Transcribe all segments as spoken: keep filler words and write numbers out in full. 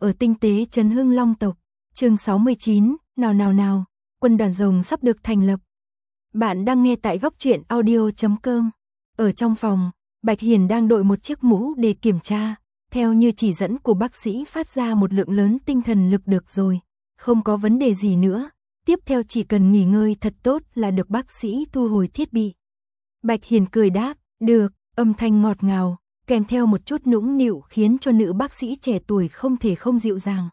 ở tinh tế Trấn Hưng Long tộc. Chương sáu mươi chín, nào nào nào, quân đoàn rồng sắp được thành lập. Bạn đang nghe tại góc truyện audio chấm com. Ở trong phòng, Bạch Hiền đang đội một chiếc mũ để kiểm tra, theo như chỉ dẫn của bác sĩ phát ra một lượng lớn tinh thần lực được rồi, không có vấn đề gì nữa, tiếp theo chỉ cần nghỉ ngơi thật tốt là được bác sĩ thu hồi thiết bị. Bạch Hiền cười đáp, được, âm thanh ngọt ngào, kèm theo một chút nũng nịu khiến cho nữ bác sĩ trẻ tuổi không thể không dịu dàng.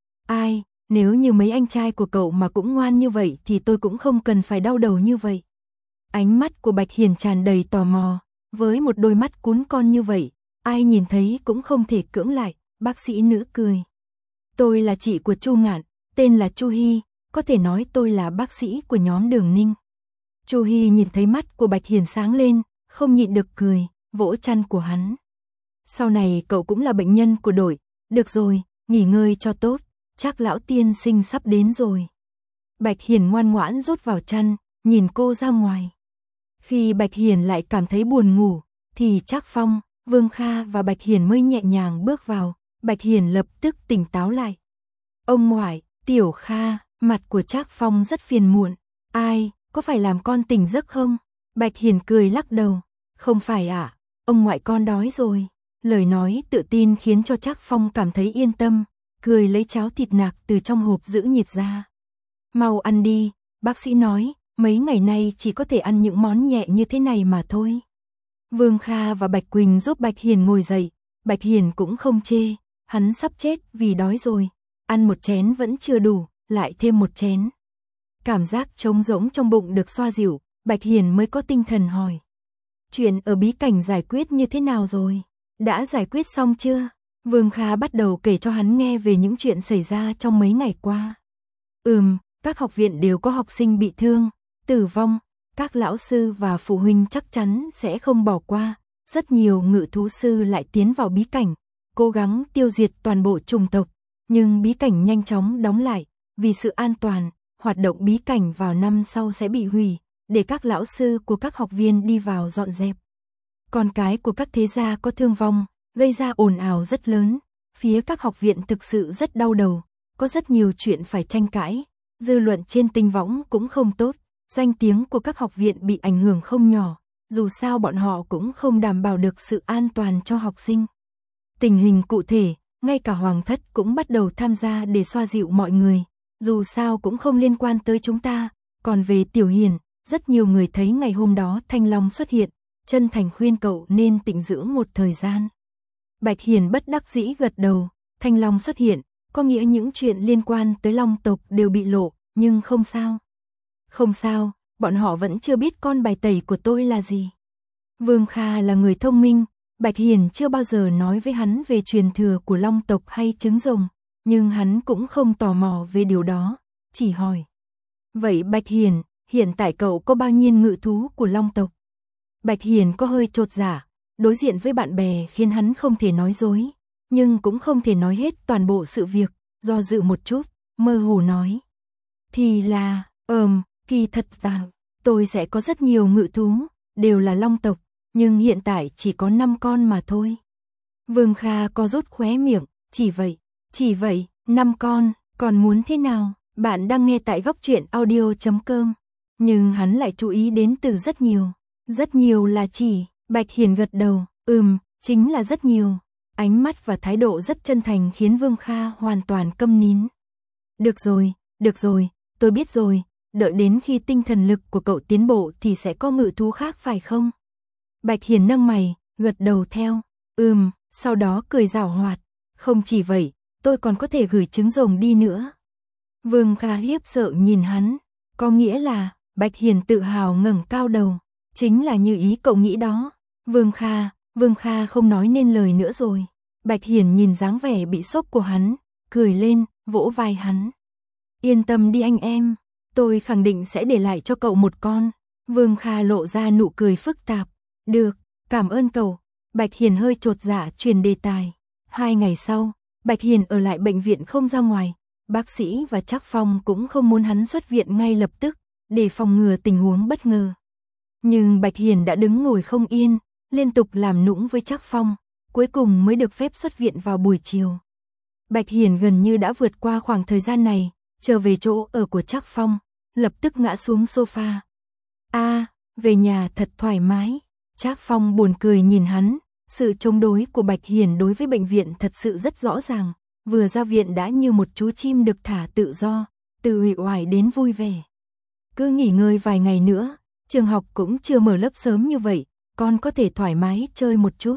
Ai, nếu như mấy anh trai của cậu mà cũng ngoan như vậy thì tôi cũng không cần phải đau đầu như vậy. Ánh mắt của Bạch Hiền tràn đầy tò mò, với một đôi mắt cún con như vậy, ai nhìn thấy cũng không thể cưỡng lại, bác sĩ nữ cười. Tôi là chị của Chu Ngạn, tên là Chu Hy, có thể nói tôi là bác sĩ của nhóm Đường Ninh. Chu Hy nhìn thấy mắt của Bạch Hiền sáng lên, không nhịn được cười, vỗ chăn của hắn. Sau này cậu cũng là bệnh nhân của đội, được rồi, nghỉ ngơi cho tốt, chắc lão tiên sinh sắp đến rồi. Bạch Hiền ngoan ngoãn rút vào chăn, nhìn cô ra ngoài. Khi Bạch Hiền lại cảm thấy buồn ngủ, thì Trác Phong, Vương Kha và Bạch Hiền mới nhẹ nhàng bước vào, Bạch Hiền lập tức tỉnh táo lại. Ông ngoại, Tiểu Kha, mặt của Trác Phong rất phiền muộn. Ai, có phải làm con tỉnh giấc không? Bạch Hiền cười lắc đầu. Không phải ạ, à, ông ngoại con đói rồi. Lời nói tự tin khiến cho Trác Phong cảm thấy yên tâm, cười lấy cháo thịt nạc từ trong hộp giữ nhiệt ra. Mau ăn đi, bác sĩ nói, mấy ngày nay chỉ có thể ăn những món nhẹ như thế này mà thôi. Vương Kha và Bạch Quỳnh giúp Bạch Hiền ngồi dậy, Bạch Hiền cũng không chê, hắn sắp chết vì đói rồi, ăn một chén vẫn chưa đủ, lại thêm một chén. Cảm giác trống rỗng trong bụng được xoa dịu, Bạch Hiền mới có tinh thần hỏi. Chuyện ở bí cảnh giải quyết như thế nào rồi? Đã giải quyết xong chưa? Vương Kha bắt đầu kể cho hắn nghe về những chuyện xảy ra trong mấy ngày qua. Ừm, các học viện đều có học sinh bị thương, tử vong, các lão sư và phụ huynh chắc chắn sẽ không bỏ qua. Rất nhiều ngự thú sư lại tiến vào bí cảnh, cố gắng tiêu diệt toàn bộ chủng tộc, nhưng bí cảnh nhanh chóng đóng lại, vì sự an toàn, hoạt động bí cảnh vào năm sau sẽ bị hủy, để các lão sư của các học viên đi vào dọn dẹp. Con cái của các thế gia có thương vong, gây ra ồn ào rất lớn, phía các học viện thực sự rất đau đầu, có rất nhiều chuyện phải tranh cãi, dư luận trên tinh võng cũng không tốt, danh tiếng của các học viện bị ảnh hưởng không nhỏ, dù sao bọn họ cũng không đảm bảo được sự an toàn cho học sinh. Tình hình cụ thể, ngay cả Hoàng thất cũng bắt đầu tham gia để xoa dịu mọi người, dù sao cũng không liên quan tới chúng ta, còn về Tiểu Hiền, rất nhiều người thấy ngày hôm đó Thanh Long xuất hiện, chân thành khuyên cậu nên tĩnh dưỡng một thời gian. Bạch Hiền bất đắc dĩ gật đầu, Thanh Long xuất hiện, có nghĩa những chuyện liên quan tới Long tộc đều bị lộ, nhưng không sao. Không sao, bọn họ vẫn chưa biết con bài tẩy của tôi là gì. Vương Kha là người thông minh, Bạch Hiền chưa bao giờ nói với hắn về truyền thừa của Long tộc hay trứng rồng, nhưng hắn cũng không tò mò về điều đó, chỉ hỏi. Vậy Bạch Hiền, hiện tại cậu có bao nhiêu ngự thú của Long tộc? Bạch Hiền có hơi chột dạ, đối diện với bạn bè khiến hắn không thể nói dối, nhưng cũng không thể nói hết toàn bộ sự việc, do dự một chút, mơ hồ nói. Thì là, ờm, kỳ thật rằng, tôi sẽ có rất nhiều ngự thú, đều là Long tộc, nhưng hiện tại chỉ có năm con mà thôi. Vương Kha có rút khóe miệng, chỉ vậy, chỉ vậy, năm con, còn muốn thế nào? Bạn đang nghe tại góc truyện audio chấm com, nhưng hắn lại chú ý đến từ rất nhiều. Rất nhiều là chỉ, Bạch Hiền gật đầu, ừm, chính là rất nhiều. Ánh mắt và thái độ rất chân thành khiến Vương Kha hoàn toàn câm nín. Được rồi, được rồi, tôi biết rồi, đợi đến khi tinh thần lực của cậu tiến bộ thì sẽ có ngự thú khác phải không? Bạch Hiền nâng mày, gật đầu theo, ừm, sau đó cười giảo hoạt, không chỉ vậy, tôi còn có thể gửi trứng rồng đi nữa. Vương Kha hiếp sợ nhìn hắn, có nghĩa là, Bạch Hiền tự hào ngẩng cao đầu. Chính là như ý cậu nghĩ đó. Vương Kha, Vương Kha không nói nên lời nữa rồi. Bạch Hiền nhìn dáng vẻ bị sốc của hắn, cười lên, vỗ vai hắn. Yên tâm đi anh em, tôi khẳng định sẽ để lại cho cậu một con. Vương Kha lộ ra nụ cười phức tạp. Được, cảm ơn cậu. Bạch Hiền hơi chột dạ truyền đề tài. Hai ngày sau, Bạch Hiền ở lại bệnh viện không ra ngoài. Bác sĩ và Trác Phong cũng không muốn hắn xuất viện ngay lập tức, để phòng ngừa tình huống bất ngờ. Nhưng Bạch Hiền đã đứng ngồi không yên, liên tục làm nũng với Trác Phong, cuối cùng mới được phép xuất viện vào buổi chiều. Bạch Hiền gần như đã vượt qua khoảng thời gian này, trở về chỗ ở của Trác Phong, lập tức ngã xuống sofa. A, về nhà thật thoải mái. Trác Phong buồn cười nhìn hắn, sự chống đối của Bạch Hiền đối với bệnh viện thật sự rất rõ ràng, vừa ra viện đã như một chú chim được thả tự do, từ uể oải đến vui vẻ. Cứ nghỉ ngơi vài ngày nữa, trường học cũng chưa mở lớp sớm như vậy, con có thể thoải mái chơi một chút.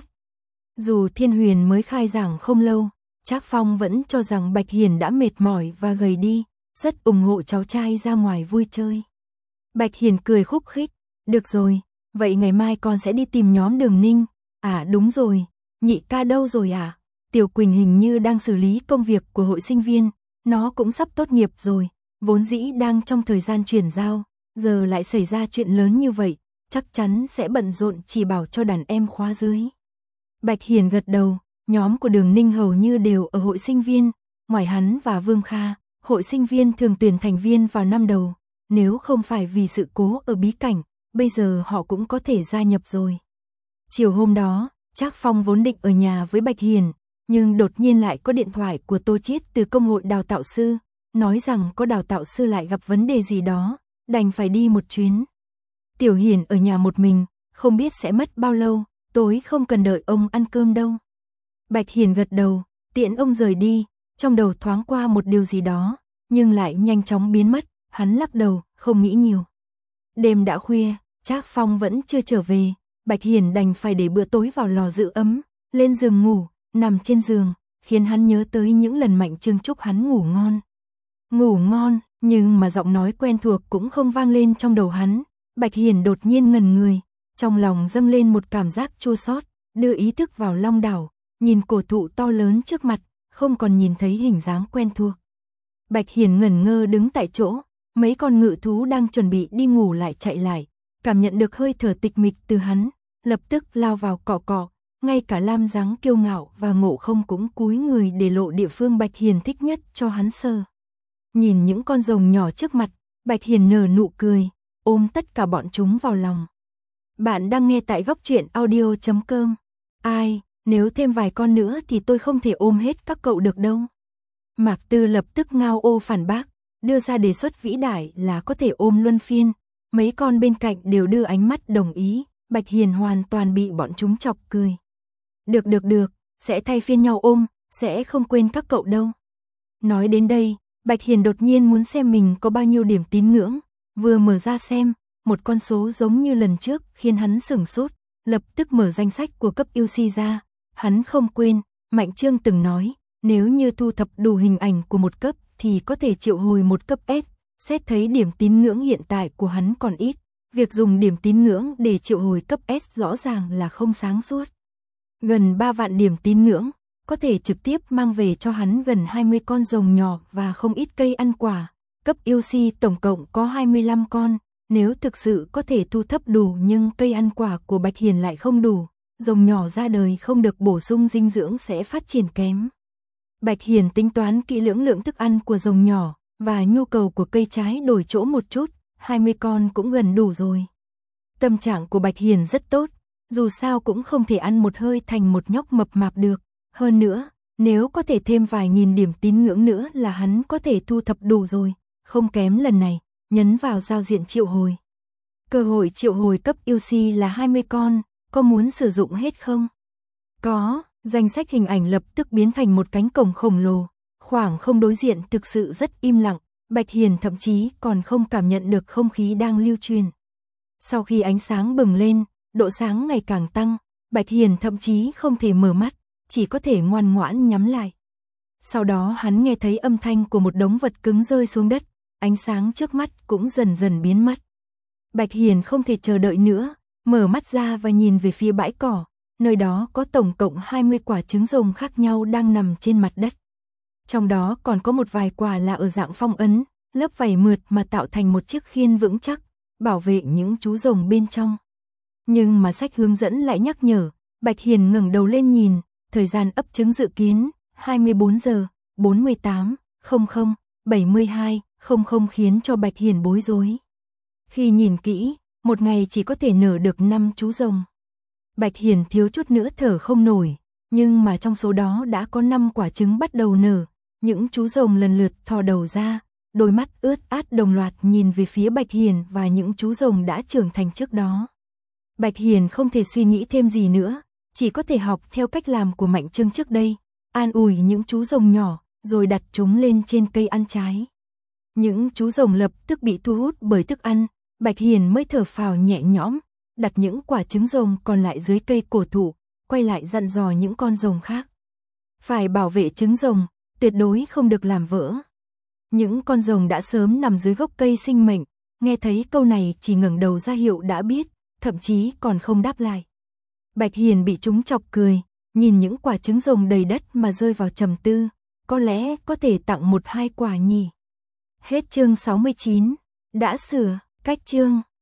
Dù Thiên Huyền mới khai giảng không lâu, Trác Phong vẫn cho rằng Bạch Hiền đã mệt mỏi và gầy đi, rất ủng hộ cháu trai ra ngoài vui chơi. Bạch Hiền cười khúc khích, được rồi, vậy ngày mai con sẽ đi tìm nhóm Đường Ninh. À đúng rồi, nhị ca đâu rồi à? Tiểu Quỳnh hình như đang xử lý công việc của hội sinh viên, nó cũng sắp tốt nghiệp rồi, vốn dĩ đang trong thời gian chuyển giao, giờ lại xảy ra chuyện lớn như vậy, chắc chắn sẽ bận rộn chỉ bảo cho đàn em khóa dưới. Bạch Hiền gật đầu, nhóm của Đường Ninh hầu như đều ở hội sinh viên, ngoài hắn và Vương Kha, hội sinh viên thường tuyển thành viên vào năm đầu, nếu không phải vì sự cố ở bí cảnh, bây giờ họ cũng có thể gia nhập rồi. Chiều hôm đó, Trác Phong vốn định ở nhà với Bạch Hiền, nhưng đột nhiên lại có điện thoại của Tô Chiết từ công hội đào tạo sư, nói rằng có đào tạo sư lại gặp vấn đề gì đó, đành phải đi một chuyến. Tiểu Hiền ở nhà một mình, không biết sẽ mất bao lâu, tối không cần đợi ông ăn cơm đâu. Bạch Hiền gật đầu, tiễn ông rời đi, trong đầu thoáng qua một điều gì đó, nhưng lại nhanh chóng biến mất, hắn lắc đầu, không nghĩ nhiều. Đêm đã khuya, Trác Phong vẫn chưa trở về, Bạch Hiền đành phải để bữa tối vào lò giữ ấm, lên giường ngủ, nằm trên giường, khiến hắn nhớ tới những lần Mạnh Trương chúc hắn ngủ ngon. Ngủ ngon, nhưng mà giọng nói quen thuộc cũng không vang lên trong đầu hắn. Bạch Hiền đột nhiên ngẩn người, trong lòng dâng lên một cảm giác chua xót, đưa ý thức vào long đảo, nhìn cổ thụ to lớn trước mặt, không còn nhìn thấy hình dáng quen thuộc. Bạch Hiền ngẩn ngơ đứng tại chỗ, mấy con ngự thú đang chuẩn bị đi ngủ lại chạy lại, cảm nhận được hơi thở tịch mịch từ hắn, lập tức lao vào cọ cọ, ngay cả Lam dáng kiêu ngạo và Ngộ Không cũng cúi người để lộ địa phương Bạch Hiền thích nhất cho hắn sờ. Nhìn những con rồng nhỏ trước mặt, Bạch Hiền nở nụ cười, ôm tất cả bọn chúng vào lòng. Bạn đang nghe tại góc truyện audio chấm com. Ai, nếu thêm vài con nữa thì tôi không thể ôm hết các cậu được đâu. Mạc Tư lập tức ngao ô phản bác, đưa ra đề xuất vĩ đại là có thể ôm luân phiên. Mấy con bên cạnh đều đưa ánh mắt đồng ý, Bạch Hiền hoàn toàn bị bọn chúng chọc cười. Được được được, sẽ thay phiên nhau ôm, sẽ không quên các cậu đâu. Nói đến đây, Bạch Hiền đột nhiên muốn xem mình có bao nhiêu điểm tín ngưỡng, vừa mở ra xem, một con số giống như lần trước khiến hắn sửng sốt, lập tức mở danh sách của cấp u xê ra, hắn không quên, Mạnh Trương từng nói, nếu như thu thập đủ hình ảnh của một cấp thì có thể triệu hồi một cấp S, xét thấy điểm tín ngưỡng hiện tại của hắn còn ít, việc dùng điểm tín ngưỡng để triệu hồi cấp S rõ ràng là không sáng suốt. Gần ba vạn điểm tín ngưỡng, có thể trực tiếp mang về cho hắn gần hai mươi con rồng nhỏ và không ít cây ăn quả. Cấp u xê tổng cộng có hai mươi lăm con, nếu thực sự có thể thu thập đủ nhưng cây ăn quả của Bạch Hiền lại không đủ, rồng nhỏ ra đời không được bổ sung dinh dưỡng sẽ phát triển kém. Bạch Hiền tính toán kỹ lưỡng lượng thức ăn của rồng nhỏ và nhu cầu của cây trái đổi chỗ một chút, hai mươi con cũng gần đủ rồi. Tâm trạng của Bạch Hiền rất tốt, dù sao cũng không thể ăn một hơi thành một nhóc mập mạp được. Hơn nữa, nếu có thể thêm vài nghìn điểm tín ngưỡng nữa là hắn có thể thu thập đủ rồi, không kém lần này, nhấn vào giao diện triệu hồi. Cơ hội triệu hồi cấp u xê là hai mươi con, có muốn sử dụng hết không? Có, danh sách hình ảnh lập tức biến thành một cánh cổng khổng lồ, khoảng không đối diện thực sự rất im lặng, Bạch Hiền thậm chí còn không cảm nhận được không khí đang lưu truyền. Sau khi ánh sáng bừng lên, độ sáng ngày càng tăng, Bạch Hiền thậm chí không thể mở mắt, chỉ có thể ngoan ngoãn nhắm lại. Sau đó hắn nghe thấy âm thanh của một đống vật cứng rơi xuống đất, ánh sáng trước mắt cũng dần dần biến mất. Bạch Hiền không thể chờ đợi nữa, mở mắt ra và nhìn về phía bãi cỏ, nơi đó có tổng cộng hai mươi quả trứng rồng khác nhau đang nằm trên mặt đất. Trong đó còn có một vài quả là ở dạng phong ấn, lớp vảy mượt mà tạo thành một chiếc khiên vững chắc, bảo vệ những chú rồng bên trong. Nhưng mà sách hướng dẫn lại nhắc nhở, Bạch Hiền ngẩng đầu lên nhìn, thời gian ấp trứng dự kiến hai mươi bốn giờ bốn mươi tám không không bảy mươi hai không không khiến cho Bạch Hiền bối rối. Khi nhìn kỹ, một ngày chỉ có thể nở được năm chú rồng. Bạch Hiền thiếu chút nữa thở không nổi, nhưng mà trong số đó đã có năm quả trứng bắt đầu nở, Những chú rồng lần lượt thò đầu ra, đôi mắt ướt át đồng loạt nhìn về phía Bạch Hiền và những chú rồng đã trưởng thành trước đó. Bạch Hiền không thể suy nghĩ thêm gì nữa, chỉ có thể học theo cách làm của Mạnh Trương trước đây, an ủi những chú rồng nhỏ, rồi đặt chúng lên trên cây ăn trái. Những chú rồng lập tức bị thu hút bởi thức ăn, Bạch Hiền mới thở phào nhẹ nhõm, đặt những quả trứng rồng còn lại dưới cây cổ thụ, quay lại dặn dò những con rồng khác. Phải bảo vệ trứng rồng, tuyệt đối không được làm vỡ. Những con rồng đã sớm nằm dưới gốc cây sinh mệnh, nghe thấy câu này chỉ ngẩng đầu ra hiệu đã biết, thậm chí còn không đáp lại. Bạch Hiền bị chúng chọc cười, nhìn những quả trứng rồng đầy đất mà rơi vào trầm tư, có lẽ có thể tặng một hai quả nhỉ. Hết chương sáu mươi chín, đã sửa, cách chương.